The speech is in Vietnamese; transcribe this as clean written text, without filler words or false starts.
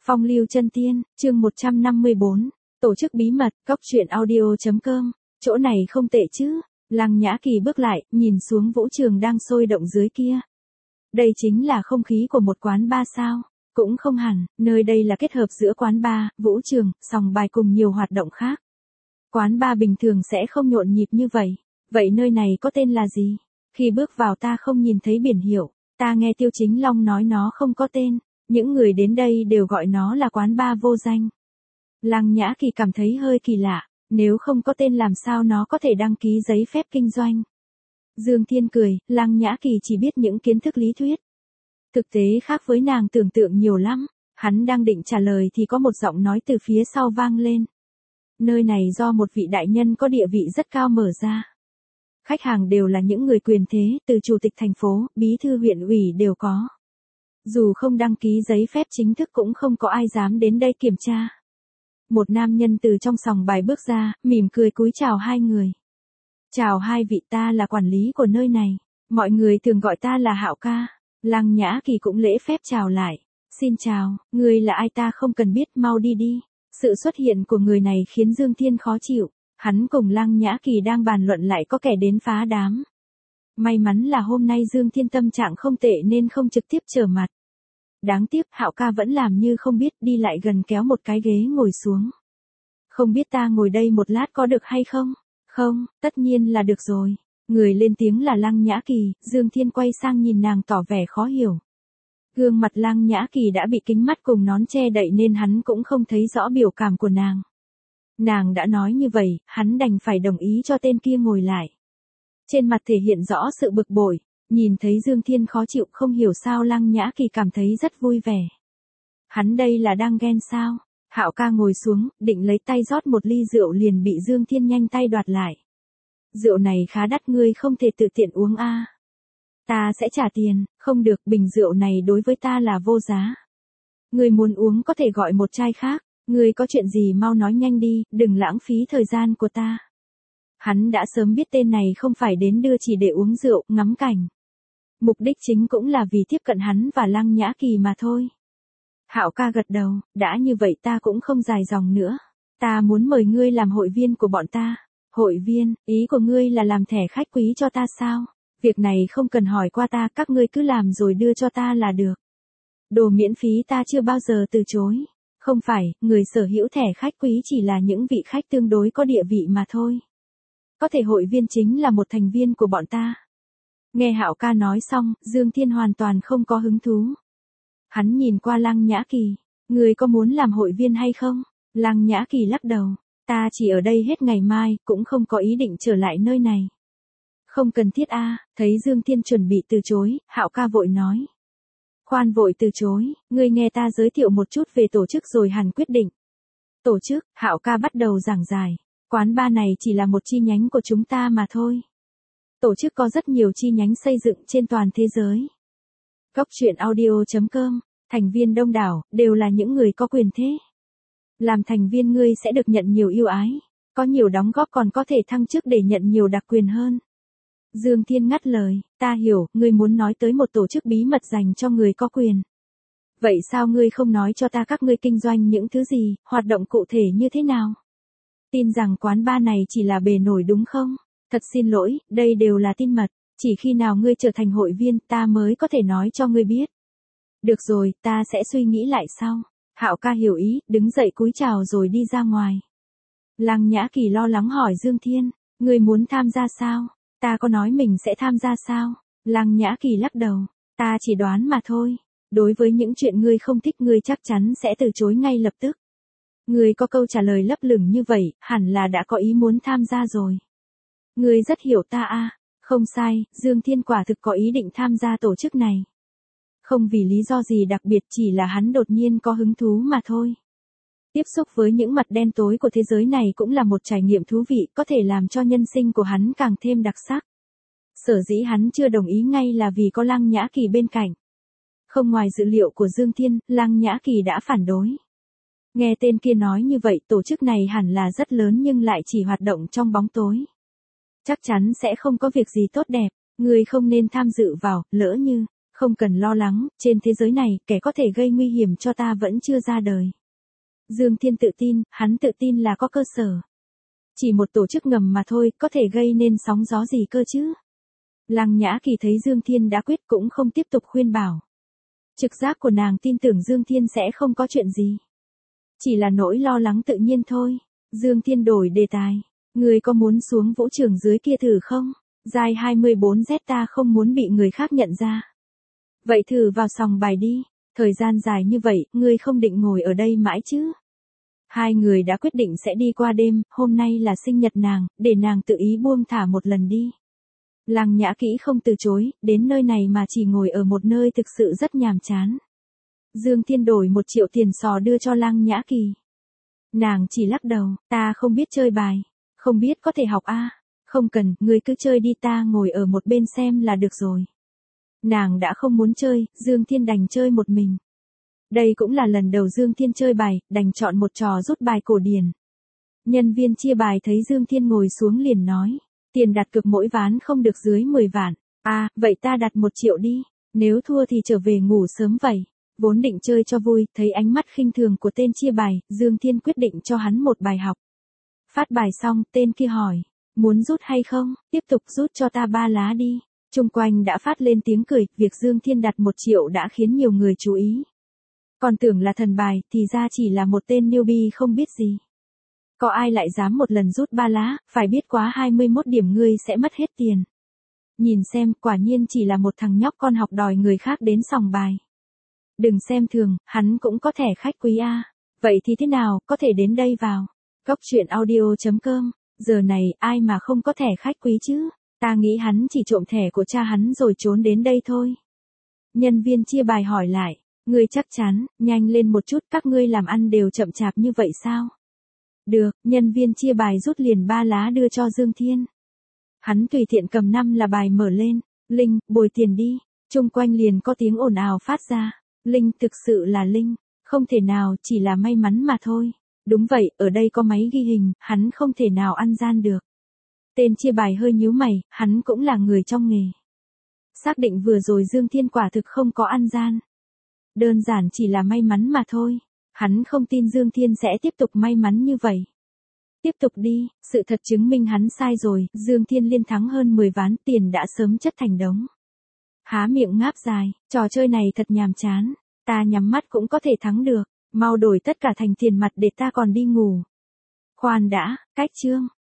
Phong lưu chân tiên, chương 154, tổ chức bí mật, cóc truyện audio.com, chỗ này không tệ chứ. Lăng Nhã Kỳ bước lại, nhìn xuống vũ trường đang sôi động dưới kia. Đây chính là không khí của một quán bar sao? Cũng không hẳn, nơi đây là kết hợp giữa quán bar, vũ trường, sòng bài cùng nhiều hoạt động khác. Quán bar bình thường sẽ không nhộn nhịp như vậy. Vậy nơi này có tên là gì? Khi bước vào ta không nhìn thấy biển hiệu, ta nghe Tiêu Chính Long nói nó không có tên. Những người đến đây đều gọi nó là quán bar vô danh. Lăng Nhã Kỳ cảm thấy hơi kỳ lạ, nếu không có tên làm sao nó có thể đăng ký giấy phép kinh doanh. Dương Thiên cười, Lăng Nhã Kỳ chỉ biết những kiến thức lý thuyết. Thực tế khác với nàng tưởng tượng nhiều lắm, hắn đang định trả lời thì có một giọng nói từ phía sau vang lên. Nơi này do một vị đại nhân có địa vị rất cao mở ra. Khách hàng đều là những người quyền thế, từ chủ tịch thành phố, bí thư huyện ủy đều có. Dù không đăng ký giấy phép chính thức cũng không có ai dám đến đây kiểm tra. Một nam nhân từ trong sòng bài bước ra, mỉm cười cúi chào hai người. Chào hai vị, ta là quản lý của nơi này. Mọi người thường gọi ta là Hạo ca. Lăng Nhã Kỳ cũng lễ phép chào lại. Xin chào, người là ai ta không cần biết, mau đi đi. Sự xuất hiện của người này khiến Dương Thiên khó chịu. Hắn cùng Lăng Nhã Kỳ đang bàn luận lại có kẻ đến phá đám. May mắn là hôm nay Dương Thiên tâm trạng không tệ nên không trực tiếp trở mặt. Đáng tiếc, Hạo ca vẫn làm như không biết, đi lại gần kéo một cái ghế ngồi xuống. Không biết ta ngồi đây một lát có được hay không? Không, tất nhiên là được rồi. Người lên tiếng là Lăng Nhã Kỳ, Dương Thiên quay sang nhìn nàng tỏ vẻ khó hiểu. Gương mặt Lăng Nhã Kỳ đã bị kính mắt cùng nón che đậy nên hắn cũng không thấy rõ biểu cảm của nàng. Nàng đã nói như vậy, hắn đành phải đồng ý cho tên kia ngồi lại. Trên mặt thể hiện rõ sự bực bội, nhìn thấy Dương Thiên khó chịu không hiểu sao Lăng Nhã Kỳ cảm thấy rất vui vẻ. Hắn đây là đang ghen sao? Hạo ca ngồi xuống, định lấy tay rót một ly rượu liền bị Dương Thiên nhanh tay đoạt lại. Rượu này khá đắt, ngươi không thể tự tiện uống a. Ta sẽ trả tiền, không được, bình rượu này đối với ta là vô giá. Ngươi muốn uống có thể gọi một chai khác, ngươi có chuyện gì mau nói nhanh đi, đừng lãng phí thời gian của ta. Hắn đã sớm biết tên này không phải đến đưa chỉ để uống rượu, ngắm cảnh. Mục đích chính cũng là vì tiếp cận hắn và Lăng Nhã Kỳ mà thôi. Hạo ca gật đầu, đã như vậy ta cũng không dài dòng nữa. Ta muốn mời ngươi làm hội viên của bọn ta. Hội viên, ý của ngươi là làm thẻ khách quý cho ta sao? Việc này không cần hỏi qua ta, các ngươi cứ làm rồi đưa cho ta là được. Đồ miễn phí ta chưa bao giờ từ chối. Không phải, người sở hữu thẻ khách quý chỉ là những vị khách tương đối có địa vị mà thôi. Có thể hội viên chính là một thành viên của bọn ta. Nghe Hạo ca nói xong, Dương Thiên hoàn toàn không có hứng thú. Hắn nhìn qua Lăng Nhã Kỳ, người có muốn làm hội viên hay không? Lăng Nhã Kỳ lắc đầu, ta chỉ ở đây hết ngày mai, cũng không có ý định trở lại nơi này. Không cần thiết a. Thấy Dương Thiên chuẩn bị từ chối, Hạo ca vội nói. Khoan vội từ chối, ngươi nghe ta giới thiệu một chút về tổ chức rồi hẳn quyết định. Tổ chức, Hạo ca bắt đầu giảng giải, quán bar này chỉ là một chi nhánh của chúng ta mà thôi. Tổ chức có rất nhiều chi nhánh xây dựng trên toàn thế giới. Cóc truyện audio.com, thành viên đông đảo, đều là những người có quyền thế. Làm thành viên ngươi sẽ được nhận nhiều ưu ái, có nhiều đóng góp còn có thể thăng chức để nhận nhiều đặc quyền hơn. Dương Thiên ngắt lời, ta hiểu, ngươi muốn nói tới một tổ chức bí mật dành cho người có quyền. Vậy sao ngươi không nói cho ta các ngươi kinh doanh những thứ gì, hoạt động cụ thể như thế nào? Tin rằng quán bar này chỉ là bề nổi đúng không? Thật xin lỗi, đây đều là tin mật, chỉ khi nào ngươi trở thành hội viên ta mới có thể nói cho ngươi biết. Được rồi, ta sẽ suy nghĩ lại sau. Hạo ca hiểu ý, đứng dậy cúi chào rồi đi ra ngoài. Lăng Nhã Kỳ lo lắng hỏi Dương Thiên, ngươi muốn tham gia sao? Ta có nói mình sẽ tham gia sao? Lăng Nhã Kỳ lắc đầu, ta chỉ đoán mà thôi. Đối với những chuyện ngươi không thích ngươi chắc chắn sẽ từ chối ngay lập tức. Ngươi có câu trả lời lấp lửng như vậy, hẳn là đã có ý muốn tham gia rồi. Ngươi rất hiểu ta a. Không sai, Dương Thiên quả thực có ý định tham gia tổ chức này. Không vì lý do gì đặc biệt, chỉ là hắn đột nhiên có hứng thú mà thôi. Tiếp xúc với những mặt đen tối của thế giới này cũng là một trải nghiệm thú vị, có thể làm cho nhân sinh của hắn càng thêm đặc sắc. Sở dĩ hắn chưa đồng ý ngay là vì có Lăng Nhã Kỳ bên cạnh. Không ngoài dự liệu của Dương Thiên, Lăng Nhã Kỳ đã phản đối. Nghe tên kia nói như vậy, tổ chức này hẳn là rất lớn nhưng lại chỉ hoạt động trong bóng tối. Chắc chắn sẽ không có việc gì tốt đẹp, ngươi không nên tham dự vào, lỡ như Không cần lo lắng, trên thế giới này, kẻ có thể gây nguy hiểm cho ta vẫn chưa ra đời. Dương Thiên tự tin, hắn tự tin là có cơ sở. Chỉ một tổ chức ngầm mà thôi, có thể gây nên sóng gió gì cơ chứ? Lăng Nhã Kỳ thấy Dương Thiên đã quyết cũng không tiếp tục khuyên bảo. Trực giác của nàng tin tưởng Dương Thiên sẽ không có chuyện gì. Chỉ là nỗi lo lắng tự nhiên thôi. Dương Thiên đổi đề tài. Người có muốn xuống vũ trường dưới kia thử không? Giai 24Z ta không muốn bị người khác nhận ra. Vậy thử vào sòng bài đi. Thời gian dài như vậy, ngươi không định ngồi ở đây mãi chứ? Hai người đã quyết định sẽ đi qua đêm, hôm nay là sinh nhật nàng, để nàng tự ý buông thả một lần đi. Lăng Nhã Kỹ không từ chối, đến nơi này mà chỉ ngồi ở một nơi thực sự rất nhàm chán. Dương Thiên đổi 1 triệu tiền sò đưa cho Lăng Nhã Kỳ. Nàng chỉ lắc đầu, ta không biết chơi bài. Không biết có thể học a? Không cần, ngươi cứ chơi đi, ta ngồi ở một bên xem là được rồi. Nàng đã không muốn chơi, Dương Thiên đành chơi một mình. Đây cũng là lần đầu Dương Thiên chơi bài, đành chọn một trò rút bài cổ điển. Nhân viên chia bài thấy Dương Thiên ngồi xuống liền nói, tiền đặt cược mỗi ván không được dưới 10 vạn. À, vậy ta đặt 1 triệu đi, nếu thua thì trở về ngủ sớm vậy. Vốn định chơi cho vui, thấy ánh mắt khinh thường của tên chia bài, Dương Thiên quyết định cho hắn một bài học. Phát bài xong, tên kia hỏi, muốn rút hay không, tiếp tục rút cho ta 3 lá đi. Chung quanh đã phát lên tiếng cười, việc Dương Thiên đặt 1 triệu đã khiến nhiều người chú ý. Còn tưởng là thần bài, thì ra chỉ là một tên newbie không biết gì. Có ai lại dám một lần rút 3 lá, phải biết quá 21 điểm ngươi sẽ mất hết tiền. Nhìn xem, quả nhiên chỉ là một thằng nhóc con học đòi người khác đến sòng bài. Đừng xem thường, hắn cũng có thẻ khách quý a. Vậy thì thế nào, có thể đến đây vào. Góc truyện audio.com, giờ này ai mà không có thẻ khách quý chứ? Ta nghĩ hắn chỉ trộm thẻ của cha hắn rồi trốn đến đây thôi. Nhân viên chia bài hỏi lại, ngươi chắc chắn, nhanh lên một chút, các ngươi làm ăn đều chậm chạp như vậy sao? Được, nhân viên chia bài rút liền 3 lá đưa cho Dương Thiên. Hắn tùy tiện cầm 5 là bài mở lên, Linh, bồi tiền đi, chung quanh liền có tiếng ồn ào phát ra. Linh, thực sự là Linh, không thể nào, chỉ là may mắn mà thôi. Đúng vậy, ở đây có máy ghi hình, hắn không thể nào ăn gian được. Tên chia bài hơi nhíu mày, hắn cũng là người trong nghề. Xác định vừa rồi Dương Thiên quả thực không có ăn gian. Đơn giản chỉ là may mắn mà thôi. Hắn không tin Dương Thiên sẽ tiếp tục may mắn như vậy. Tiếp tục đi, sự thật chứng minh hắn sai rồi, Dương Thiên liên thắng hơn 10 ván, tiền đã sớm chất thành đống. Há miệng ngáp dài, trò chơi này thật nhàm chán, ta nhắm mắt cũng có thể thắng được, mau đổi tất cả thành tiền mặt để ta còn đi ngủ. Khoan đã, cách chương.